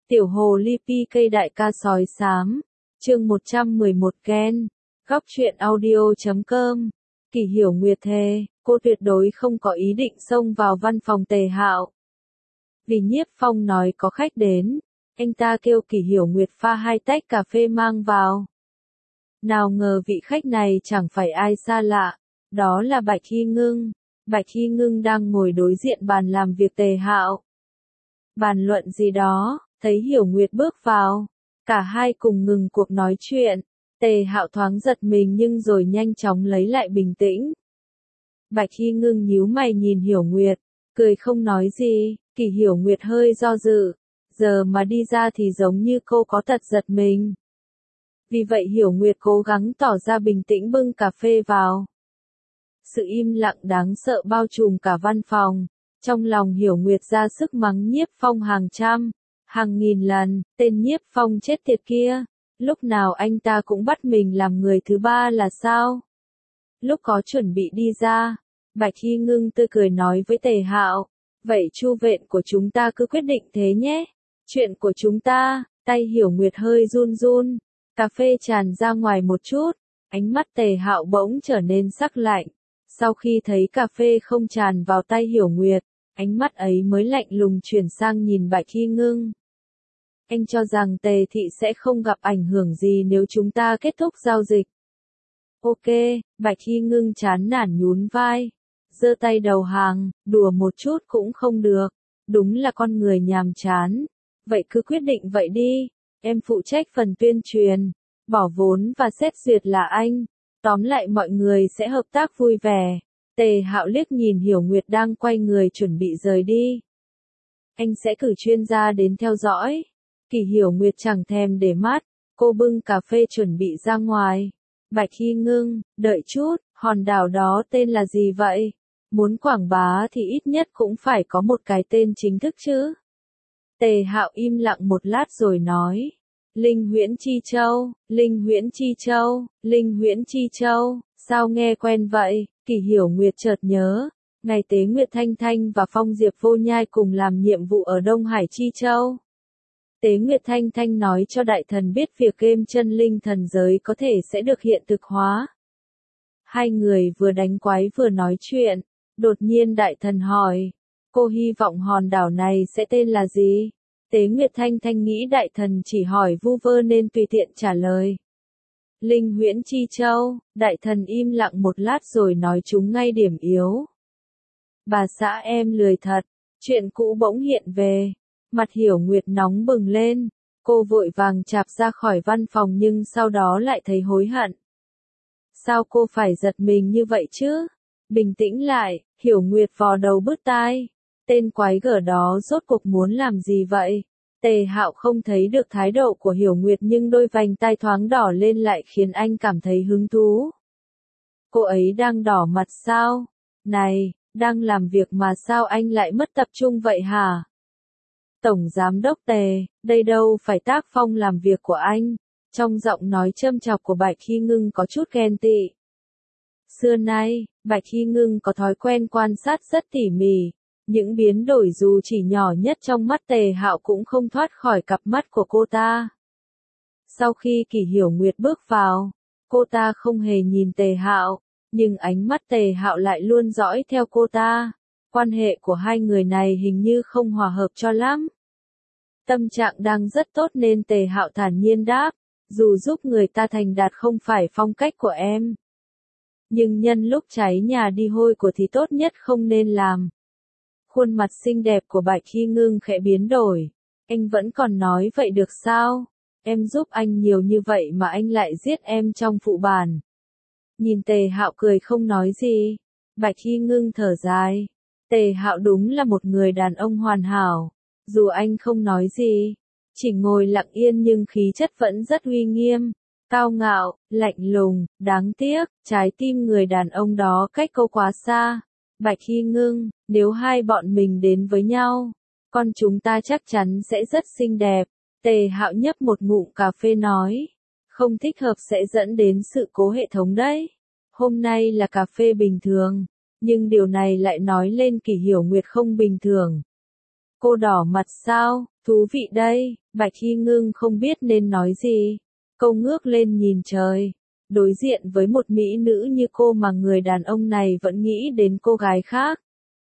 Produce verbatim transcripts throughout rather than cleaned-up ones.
Tiểu hồ ly pi cây đại ca sói xám. Chương một trăm mười một Gen. Góc truyện audio chấm com. Kỷ Hiểu Nguyệt thề, cô tuyệt đối không có ý định xông vào văn phòng Tề Hạo. Vì Nhiếp Phong nói có khách đến, anh ta kêu Kỷ Hiểu Nguyệt pha hai tách cà phê mang vào. Nào ngờ vị khách này chẳng phải ai xa lạ, đó là Bạch Hy Ngưng. Bạch Hy Ngưng đang ngồi đối diện bàn làm việc Tề Hạo. Bàn luận gì đó, thấy Hiểu Nguyệt bước vào, cả hai cùng ngừng cuộc nói chuyện. Tề Hạo thoáng giật mình nhưng rồi nhanh chóng lấy lại bình tĩnh. Bạch Hy Ngưng nhíu mày nhìn Hiểu Nguyệt, cười không nói gì. Kỷ Hiểu Nguyệt hơi do dự, giờ mà đi ra thì giống như cô có tật giật mình. Vì vậy Hiểu Nguyệt cố gắng tỏ ra bình tĩnh bưng cà phê vào. Sự im lặng đáng sợ bao trùm cả văn phòng. Trong lòng Hiểu Nguyệt ra sức mắng Nhiếp Phong hàng trăm, hàng nghìn lần, tên Nhiếp Phong chết tiệt kia. Lúc nào anh ta cũng bắt mình làm người thứ ba là sao? Lúc có chuẩn bị đi ra, Bạch Hy Ngưng tươi cười nói với Tề Hạo, vậy chu vện của chúng ta cứ quyết định thế nhé. Chuyện của chúng ta, tay Hiểu Nguyệt hơi run run, cà phê tràn ra ngoài một chút, ánh mắt Tề Hạo bỗng trở nên sắc lạnh. Sau khi thấy cà phê không tràn vào tay Hiểu Nguyệt, ánh mắt ấy mới lạnh lùng chuyển sang nhìn Bạch Hy Ngưng. Anh cho rằng Tề thị sẽ không gặp ảnh hưởng gì nếu chúng ta kết thúc giao dịch. Ok, Bạch Hy Ngưng chán nản nhún vai, giơ tay đầu hàng, đùa một chút cũng không được, đúng là con người nhàm chán. Vậy cứ quyết định vậy đi, em phụ trách phần tuyên truyền, bỏ vốn và xét duyệt là anh, tóm lại mọi người sẽ hợp tác vui vẻ. Tề Hạo liếc nhìn Hiểu Nguyệt đang quay người chuẩn bị rời đi. Anh sẽ cử chuyên gia đến theo dõi. Kỷ Hiểu Nguyệt chẳng thèm để mắt, cô bưng cà phê chuẩn bị ra ngoài. Bạch Hy Ngưng, đợi chút, hòn đảo đó tên là gì vậy? Muốn quảng bá thì ít nhất cũng phải có một cái tên chính thức chứ. Tề Hạo im lặng một lát rồi nói. Linh Huyễn Chi Châu, Linh Huyễn Chi Châu, Linh Huyễn Chi Châu, sao nghe quen vậy? Kỷ Hiểu Nguyệt chợt nhớ, ngày Tế Nguyệt Thanh Thanh và Phong Diệp Vô Nhai cùng làm nhiệm vụ ở Đông Hải Chi Châu. Tế Nguyệt Thanh Thanh nói cho đại thần biết việc game chân linh thần giới có thể sẽ được hiện thực hóa. Hai người vừa đánh quái vừa nói chuyện, đột nhiên đại thần hỏi, cô hy vọng hòn đảo này sẽ tên là gì? Tế Nguyệt Thanh Thanh nghĩ đại thần chỉ hỏi vu vơ nên tùy tiện trả lời. Linh Huyễn Chi Châu, đại thần im lặng một lát rồi nói chúng ngay điểm yếu. Bà xã em lười thật, chuyện cũ bỗng hiện về. Mặt Hiểu Nguyệt nóng bừng lên, cô vội vàng chạp ra khỏi văn phòng nhưng sau đó lại thấy hối hận. Sao cô phải giật mình như vậy chứ? Bình tĩnh lại, Hiểu Nguyệt vò đầu bứt tai. Tên quái gở đó rốt cuộc muốn làm gì vậy? Tề Hạo không thấy được thái độ của Hiểu Nguyệt nhưng đôi vành tai thoáng đỏ lên lại khiến anh cảm thấy hứng thú. Cô ấy đang đỏ mặt sao? Này, đang làm việc mà sao anh lại mất tập trung vậy hả? Tổng Giám đốc Tề, đây đâu phải tác phong làm việc của anh. Trong giọng nói châm chọc của Bạch Hy Ngưng có chút ghen tị. Xưa nay, Bạch Hy Ngưng có thói quen quan sát rất tỉ mỉ. Những biến đổi dù chỉ nhỏ nhất trong mắt Tề Hạo cũng không thoát khỏi cặp mắt của cô ta. Sau khi Kỷ Hiểu Nguyệt bước vào, cô ta không hề nhìn Tề Hạo, nhưng ánh mắt Tề Hạo lại luôn dõi theo cô ta. Quan hệ của hai người này hình như không hòa hợp cho lắm. Tâm trạng đang rất tốt nên Tề Hạo thản nhiên đáp, dù giúp người ta thành đạt không phải phong cách của em. Nhưng nhân lúc cháy nhà đi hôi của thì tốt nhất không nên làm. Khuôn mặt xinh đẹp của Bạch Hy Ngưng khẽ biến đổi. Anh vẫn còn nói vậy được sao? Em giúp anh nhiều như vậy mà anh lại giết em trong phụ bản. Nhìn Tề Hạo cười không nói gì. Bạch Hy Ngưng thở dài. Tề Hạo đúng là một người đàn ông hoàn hảo. Dù anh không nói gì, chỉ ngồi lặng yên nhưng khí chất vẫn rất uy nghiêm, cao ngạo, lạnh lùng, đáng tiếc, trái tim người đàn ông đó cách cô quá xa. Bạch Hy Ngưng, nếu hai bọn mình đến với nhau, con chúng ta chắc chắn sẽ rất xinh đẹp. Tề Hạo nhấp một ngụm cà phê nói, không thích hợp sẽ dẫn đến sự cố hệ thống đấy. Hôm nay là cà phê bình thường, nhưng điều này lại nói lên Kỷ Hiểu Nguyệt không bình thường. Cô đỏ mặt sao? Thú vị đây, Bạch Hy Ngưng không biết nên nói gì. Cô ngước lên nhìn trời. Đối diện với một mỹ nữ như cô mà người đàn ông này vẫn nghĩ đến cô gái khác.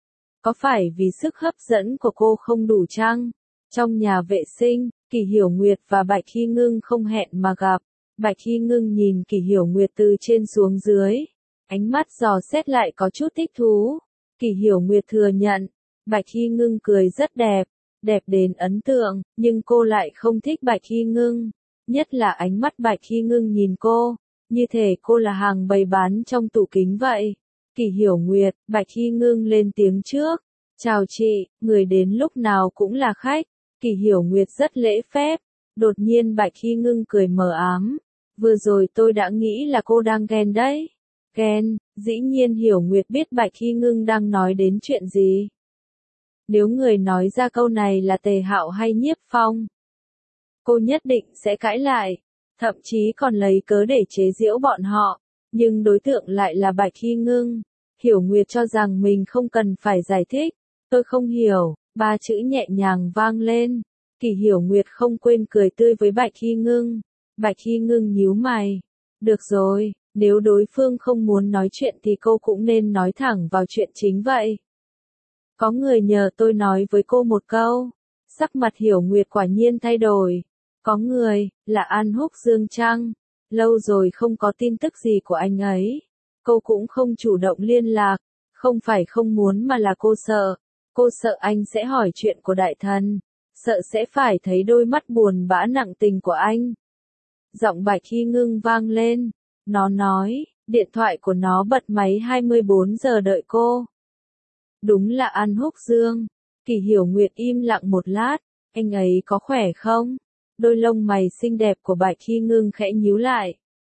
Có phải vì sức hấp dẫn của cô không đủ chăng? Trong nhà vệ sinh, Kỳ Hiểu Nguyệt và Bạch Hy Ngưng không hẹn mà gặp. Bạch Hy Ngưng nhìn Kỳ Hiểu Nguyệt từ trên xuống dưới. Ánh mắt dò xét lại có chút thích thú. Kỳ Hiểu Nguyệt thừa nhận. Bạch Hy Ngưng cười rất đẹp. Đẹp đến ấn tượng, nhưng cô lại không thích Bạch Hy Ngưng. Nhất là ánh mắt Bạch Hy Ngưng nhìn cô. Như thể cô là hàng bày bán trong tủ kính vậy. Kỳ Hiểu Nguyệt, Bạch Hy Ngưng lên tiếng trước. Chào chị, người đến lúc nào cũng là khách. Kỳ Hiểu Nguyệt rất lễ phép. Đột nhiên Bạch Hy Ngưng cười mờ ám. Vừa rồi tôi đã nghĩ là cô đang ghen đấy. Ghen, dĩ nhiên Hiểu Nguyệt biết Bạch Hy Ngưng đang nói đến chuyện gì. Nếu người nói ra câu này là Tề Hạo hay Nhiếp Phong, cô nhất định sẽ cãi lại, thậm chí còn lấy cớ để chế giễu bọn họ, nhưng đối tượng lại là Bạch Hy Ngưng. Hiểu Nguyệt cho rằng mình không cần phải giải thích. Tôi không hiểu, ba chữ nhẹ nhàng vang lên. Kỳ Hiểu Nguyệt không quên cười tươi với Bạch Hy Ngưng. Bạch Hy Ngưng nhíu mày. Được rồi, nếu đối phương không muốn nói chuyện thì cô cũng nên nói thẳng vào chuyện chính vậy. Có người nhờ tôi nói với cô một câu. Sắc mặt Hiểu Nguyệt quả nhiên thay đổi. Có người, là An Húc Dương chăng? Lâu rồi không có tin tức gì của anh ấy. Cô cũng không chủ động liên lạc. Không phải không muốn mà là cô sợ. Cô sợ anh sẽ hỏi chuyện của đại thần. Sợ sẽ phải thấy đôi mắt buồn bã nặng tình của anh. Giọng Bạch Hy Ngưng vang lên. Nó nói, điện thoại của nó bật máy hai mươi bốn giờ đợi cô. Đúng là An Húc Dương. Kỳ Hiểu Nguyệt im lặng một lát. Anh ấy có khỏe không? Đôi lông mày xinh đẹp của Bạch Hy Ngưng khẽ nhíu lại.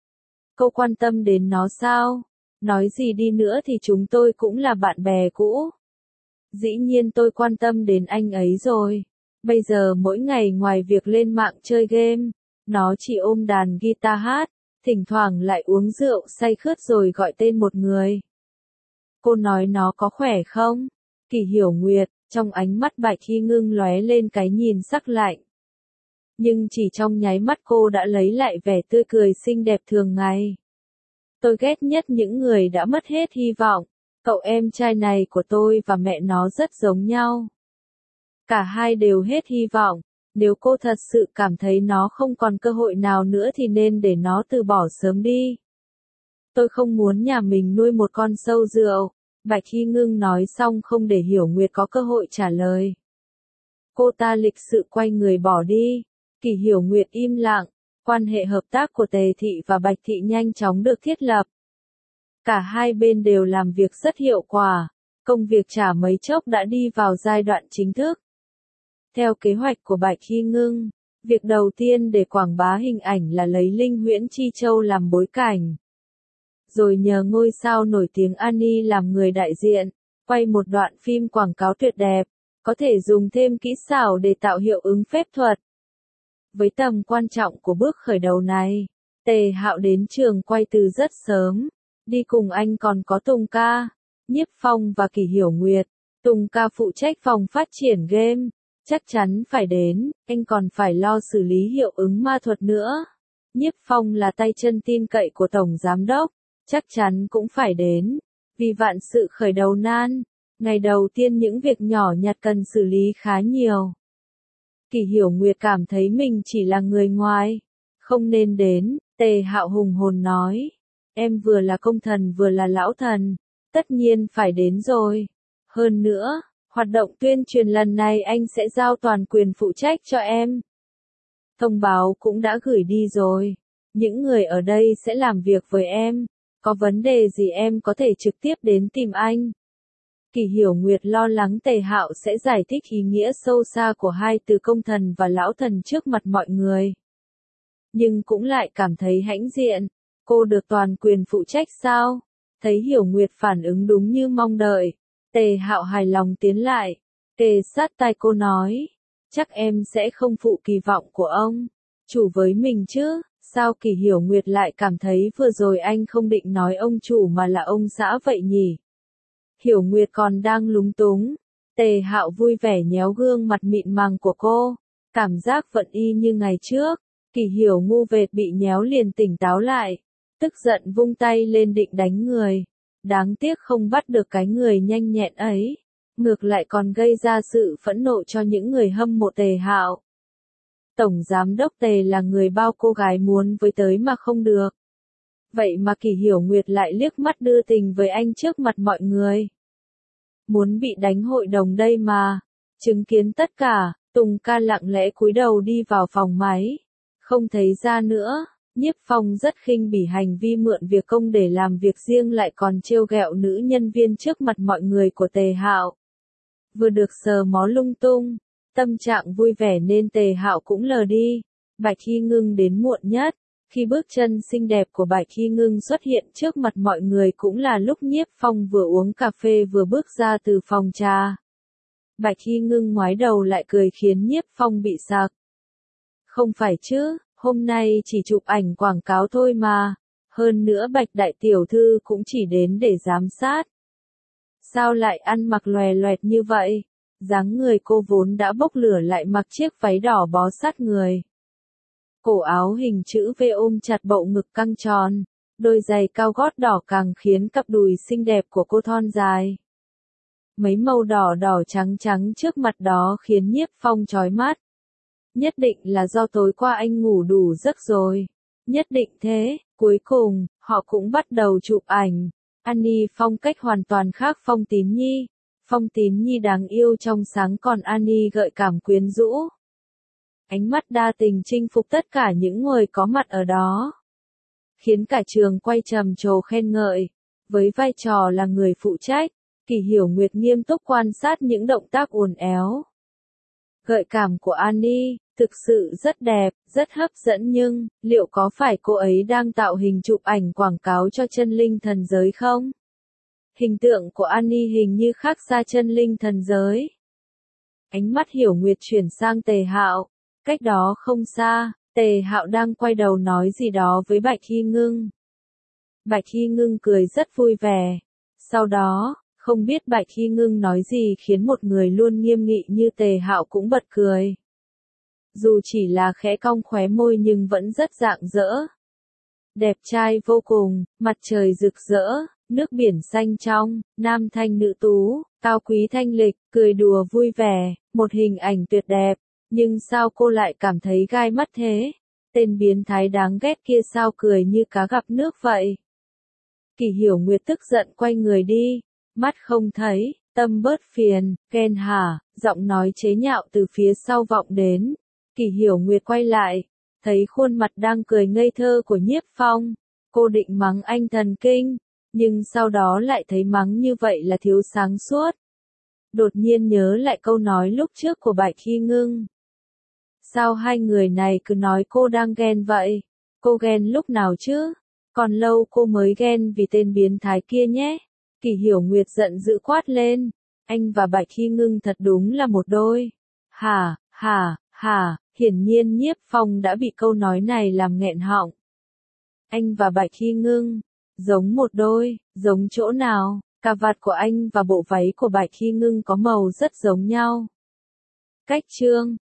Cô quan tâm đến nó sao? Nói gì đi nữa thì chúng tôi cũng là bạn bè cũ. Dĩ nhiên tôi quan tâm đến anh ấy rồi. Bây giờ mỗi ngày ngoài việc lên mạng chơi game, nó chỉ ôm đàn guitar hát, thỉnh thoảng lại uống rượu say khướt rồi gọi tên một người. Cô nói nó có khỏe không? Kỳ Hiểu Nguyệt, trong ánh mắt Bạch Hy Ngưng lóe lên cái nhìn sắc lạnh. Nhưng chỉ trong nháy mắt cô đã lấy lại vẻ tươi cười xinh đẹp thường ngày. Tôi ghét nhất những người đã mất hết hy vọng. Cậu em trai này của tôi và mẹ nó rất giống nhau. Cả hai đều hết hy vọng. Nếu cô thật sự cảm thấy nó không còn cơ hội nào nữa thì nên để nó từ bỏ sớm đi. Tôi không muốn nhà mình nuôi một con sâu rượu. Bạch Hy Ngưng nói xong không để Hiểu Nguyệt có cơ hội trả lời. Cô ta lịch sự quay người bỏ đi. Kỳ Hiểu Nguyệt im lặng. Quan hệ hợp tác của Tề Thị và Bạch Thị nhanh chóng được thiết lập. Cả hai bên đều làm việc rất hiệu quả. Công việc chả mấy chốc đã đi vào giai đoạn chính thức. Theo kế hoạch của Bạch Hy Ngưng, việc đầu tiên để quảng bá hình ảnh là lấy Linh Huyễn Chi Châu làm bối cảnh. Rồi nhờ ngôi sao nổi tiếng Annie làm người đại diện, quay một đoạn phim quảng cáo tuyệt đẹp, có thể dùng thêm kỹ xảo để tạo hiệu ứng phép thuật. Với tầm quan trọng của bước khởi đầu này, Tề Hạo đến trường quay từ rất sớm. Đi cùng anh còn có Tùng Ca, Nhiếp Phong và Kỳ Hiểu Nguyệt. Tùng Ca phụ trách phòng phát triển game. Chắc chắn phải đến, anh còn phải lo xử lý hiệu ứng ma thuật nữa. Nhiếp Phong là tay chân tin cậy của Tổng Giám Đốc. Chắc chắn cũng phải đến. Vì vạn sự khởi đầu nan. Ngày đầu tiên những việc nhỏ nhặt cần xử lý khá nhiều. Kỳ Hiểu Nguyệt cảm thấy mình chỉ là người ngoài. Không nên đến, Tề Hạo hùng hồn nói. Em vừa là công thần vừa là lão thần. Tất nhiên phải đến rồi. Hơn nữa, hoạt động tuyên truyền lần này anh sẽ giao toàn quyền phụ trách cho em. Thông báo cũng đã gửi đi rồi. Những người ở đây sẽ làm việc với em. Có vấn đề gì em có thể trực tiếp đến tìm anh. Kỳ Hiểu Nguyệt lo lắng Tề Hạo sẽ giải thích ý nghĩa sâu xa của hai từ công thần và lão thần trước mặt mọi người. Nhưng cũng lại cảm thấy hãnh diện. Cô được toàn quyền phụ trách sao? Thấy Hiểu Nguyệt phản ứng đúng như mong đợi. Tề Hạo hài lòng tiến lại. Kề sát tai cô nói. Chắc em sẽ không phụ kỳ vọng của ông. Chủ với mình chứ. Sao Kỳ Hiểu Nguyệt lại cảm thấy vừa rồi anh không định nói ông chủ mà là ông xã vậy nhỉ? Hiểu Nguyệt còn đang lúng túng. Tề Hạo vui vẻ nhéo gương mặt mịn màng của cô. Cảm giác vẫn y như ngày trước, Kỷ Hiểu ngu vệt bị nhéo liền tỉnh táo lại, tức giận vung tay lên định đánh người. Đáng tiếc không bắt được cái người nhanh nhẹn ấy, ngược lại còn gây ra sự phẫn nộ cho những người hâm mộ Tề Hạo. Tổng giám đốc Tề là người bao cô gái muốn với tới mà không được. Vậy mà Kỷ Hiểu Nguyệt lại liếc mắt đưa tình với anh trước mặt mọi người. Muốn bị đánh hội đồng đây mà. Chứng kiến tất cả, Tùng ca lặng lẽ cúi đầu đi vào phòng máy. Không thấy ra nữa, Nhiếp Phong rất khinh bỉ hành vi mượn việc công để làm việc riêng lại còn trêu ghẹo nữ nhân viên trước mặt mọi người của Tề Hạo. Vừa được sờ mó lung tung, tâm trạng vui vẻ nên Tề Hạo cũng lờ đi. Bạch Hy Ngưng đến muộn nhất. Khi bước chân xinh đẹp của Bạch Hy Ngưng xuất hiện trước mặt mọi người cũng là lúc Nhiếp Phong vừa uống cà phê vừa bước ra từ phòng trà. Bạch Hy Ngưng ngoái đầu lại cười khiến Nhiếp Phong bị sặc. Không phải chứ, hôm nay chỉ chụp ảnh quảng cáo thôi mà. Hơn nữa Bạch Đại Tiểu Thư cũng chỉ đến để giám sát. Sao lại ăn mặc lòe loẹt như vậy? Dáng người cô vốn đã bốc lửa lại mặc chiếc váy đỏ bó sát người. Cổ áo hình chữ V ôm chặt bậu ngực căng tròn, đôi giày cao gót đỏ càng khiến cặp đùi xinh đẹp của cô thon dài. Mấy màu đỏ đỏ trắng trắng trước mặt đó khiến Nhiếp Phong chói mắt. Nhất định là do tối qua anh ngủ đủ giấc rồi. Nhất định thế, cuối cùng, họ cũng bắt đầu chụp ảnh. Annie phong cách hoàn toàn khác Phong Tín Nhi. Phong Tín Nhi đáng yêu trong sáng còn Annie gợi cảm quyến rũ. Ánh mắt đa tình chinh phục tất cả những người có mặt ở đó. Khiến cả trường quay trầm trồ khen ngợi. Với vai trò là người phụ trách, Kỷ Hiểu Nguyệt nghiêm túc quan sát những động tác uốn éo. Gợi cảm của Annie, thực sự rất đẹp, rất hấp dẫn nhưng, liệu có phải cô ấy đang tạo hình chụp ảnh quảng cáo cho chân linh thần giới không? Hình tượng của Annie hình như khác xa chân linh thần giới. Ánh mắt Hiểu Nguyệt chuyển sang Tề Hạo. Cách đó không xa, Tề Hạo đang quay đầu nói gì đó với Bạch Hy Ngưng. Bạch Hy Ngưng cười rất vui vẻ. Sau đó, không biết Bạch Hy Ngưng nói gì khiến một người luôn nghiêm nghị như Tề Hạo cũng bật cười. Dù chỉ là khẽ cong khóe môi nhưng vẫn rất rạng rỡ. Đẹp trai vô cùng, mặt trời rực rỡ, nước biển xanh trong, nam thanh nữ tú, cao quý thanh lịch, cười đùa vui vẻ, một hình ảnh tuyệt đẹp. Nhưng sao cô lại cảm thấy gai mắt thế? Tên biến thái đáng ghét kia sao cười như cá gặp nước vậy? Kỷ Hiểu Nguyệt tức giận quay người đi, mắt không thấy, tâm bớt phiền, ghen hả, giọng nói chế nhạo từ phía sau vọng đến. Kỷ Hiểu Nguyệt quay lại, thấy khuôn mặt đang cười ngây thơ của Nhiếp Phong. Cô định mắng anh thần kinh, nhưng sau đó lại thấy mắng như vậy là thiếu sáng suốt. Đột nhiên nhớ lại câu nói lúc trước của Bạch Hy Ngưng. Sao hai người này cứ nói cô đang ghen vậy? Cô ghen lúc nào chứ? Còn lâu cô mới ghen vì tên biến thái kia nhé. Kỷ Hiểu Nguyệt giận dữ quát lên. Anh và Bạch Hy Ngưng thật đúng là một đôi. Hả, hả, hả, hiển nhiên Nhiếp Phong đã bị câu nói này làm nghẹn họng. Anh và Bạch Hy Ngưng, giống một đôi, giống chỗ nào? Cà vạt của anh và bộ váy của Bạch Hy Ngưng có màu rất giống nhau. Cách chương